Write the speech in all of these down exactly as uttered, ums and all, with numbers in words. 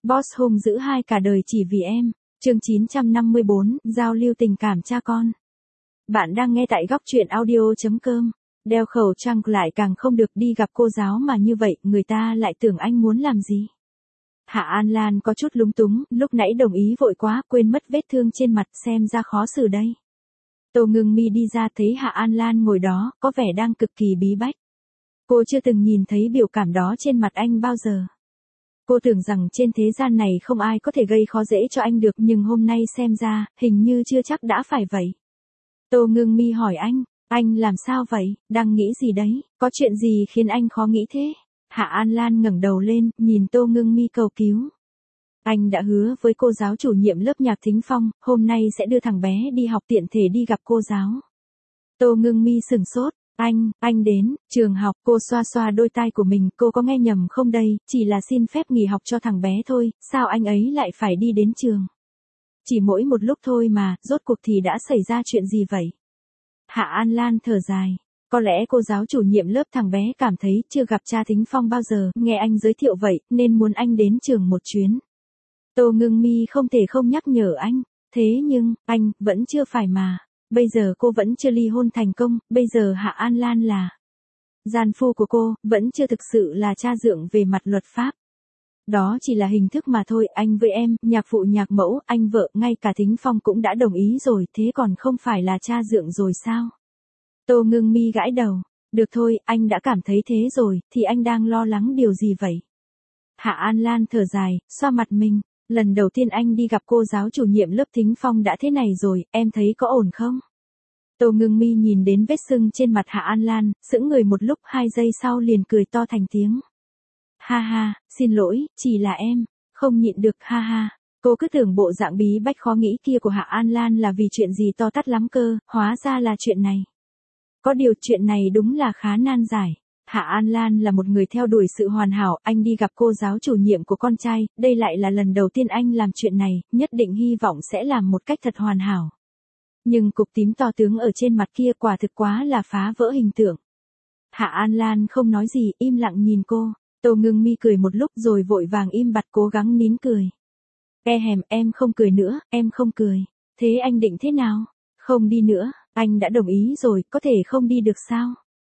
Boss hung dữ hai cả đời chỉ vì em. Chương chín trăm năm mươi bốn, giao lưu tình cảm cha con. Bạn đang nghe tại góc truyện audio chấm com. Đeo khẩu trang lại càng không được, đi gặp cô giáo mà như vậy, người ta lại tưởng anh muốn làm gì. Hạ An Lan có chút lúng túng, lúc nãy đồng ý vội quá, quên mất vết thương trên mặt, xem ra khó xử đây. Tô Ngưng Mi đi ra thấy Hạ An Lan ngồi đó, có vẻ đang cực kỳ bí bách. Cô chưa từng nhìn thấy biểu cảm đó trên mặt anh bao giờ. Cô tưởng rằng trên thế gian này không ai có thể gây khó dễ cho anh được, nhưng hôm nay xem ra, hình như chưa chắc đã phải vậy. Tô Ngưng Mi hỏi anh, anh làm sao vậy, đang nghĩ gì đấy, có chuyện gì khiến anh khó nghĩ thế? Hạ An Lan ngẩng đầu lên, nhìn Tô Ngưng Mi cầu cứu. Anh đã hứa với cô giáo chủ nhiệm lớp Nhạc Thính Phong, hôm nay sẽ đưa thằng bé đi học tiện thể đi gặp cô giáo. Tô Ngưng Mi sửng sốt. Anh, anh đến, trường học, cô xoa xoa đôi tai của mình, cô có nghe nhầm không đây, chỉ là xin phép nghỉ học cho thằng bé thôi, sao anh ấy lại phải đi đến trường? Chỉ mỗi một lúc thôi mà, rốt cuộc thì đã xảy ra chuyện gì vậy? Hạ An Lan thở dài, có lẽ cô giáo chủ nhiệm lớp thằng bé cảm thấy chưa gặp cha Thính Phong bao giờ, nghe anh giới thiệu vậy, nên muốn anh đến trường một chuyến. Tô Ngưng Mi không thể không nhắc nhở anh, thế nhưng, anh, vẫn chưa phải mà. Bây giờ cô vẫn chưa ly hôn thành công, bây giờ Hạ An Lan là gian phu của cô, vẫn chưa thực sự là cha dượng về mặt luật pháp. Đó chỉ là hình thức mà thôi, anh với em, nhạc phụ nhạc mẫu, anh vợ, ngay cả Thính Phong cũng đã đồng ý rồi, thế còn không phải là cha dượng rồi sao? Tô Ngưng Mi gãi đầu, được thôi, anh đã cảm thấy thế rồi, thì anh đang lo lắng điều gì vậy? Hạ An Lan thở dài, xoa mặt mình. Lần đầu tiên anh đi gặp cô giáo chủ nhiệm lớp Thính Phong đã thế này rồi, em thấy có ổn không? Tô Ngưng Mi nhìn đến vết sưng trên mặt Hạ An Lan, sững người một lúc, hai giây sau liền cười to thành tiếng. Ha ha, xin lỗi, chỉ là em, không nhịn được, ha ha. Cô cứ tưởng bộ dạng bí bách khó nghĩ kia của Hạ An Lan là vì chuyện gì to tát lắm cơ, hóa ra là chuyện này. Có điều chuyện này đúng là khá nan giải. Hạ An Lan là một người theo đuổi sự hoàn hảo, anh đi gặp cô giáo chủ nhiệm của con trai, đây lại là lần đầu tiên anh làm chuyện này, nhất định hy vọng sẽ làm một cách thật hoàn hảo. Nhưng cục tím to tướng ở trên mặt kia quả thực quá là phá vỡ hình tượng. Hạ An Lan không nói gì, im lặng nhìn cô. Tô Ngưng Mi cười một lúc rồi vội vàng im bặt, cố gắng nín cười. E hèm, em không cười nữa, em không cười. Thế anh định thế nào? Không đi nữa, anh đã đồng ý rồi, có thể không đi được sao?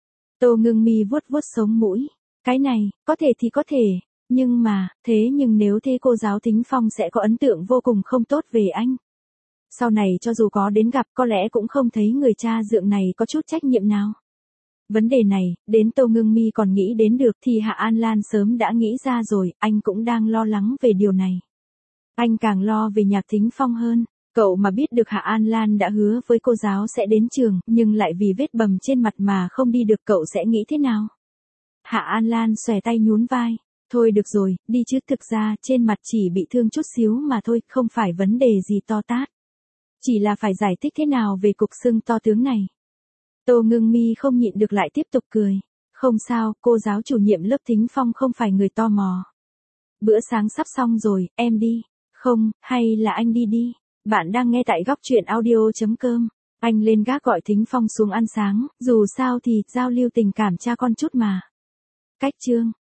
Tô Ngưng Mi vuốt vuốt sống mũi. Cái này, có thể thì có thể, nhưng mà, thế nhưng nếu thế cô giáo Thính Phong sẽ có ấn tượng vô cùng không tốt về anh. Sau này cho dù có đến gặp có lẽ cũng không thấy người cha dượng này có chút trách nhiệm nào. Vấn đề này, đến Tô Ngưng Mi còn nghĩ đến được thì Hạ An Lan sớm đã nghĩ ra rồi, anh cũng đang lo lắng về điều này. Anh càng lo về Nhạc Thính Phong hơn. Cậu mà biết được Hạ An Lan đã hứa với cô giáo sẽ đến trường, nhưng lại vì vết bầm trên mặt mà không đi được, cậu sẽ nghĩ thế nào? Hạ An Lan xòe tay nhún vai. Thôi được rồi, đi chứ, thực ra trên mặt chỉ bị thương chút xíu mà thôi, không phải vấn đề gì to tát. Chỉ là phải giải thích thế nào về cục sưng to tướng này. Tô Ngưng Mi không nhịn được lại tiếp tục cười. Không sao, cô giáo chủ nhiệm lớp Thính Phong không phải người to mò. Bữa sáng sắp xong rồi, em đi. Không, hay là anh đi đi. Bạn đang nghe tại góc truyện audio chấm com. Anh lên gác gọi Thính Phong xuống ăn sáng, dù sao thì giao lưu tình cảm cha con chút mà. Cách chương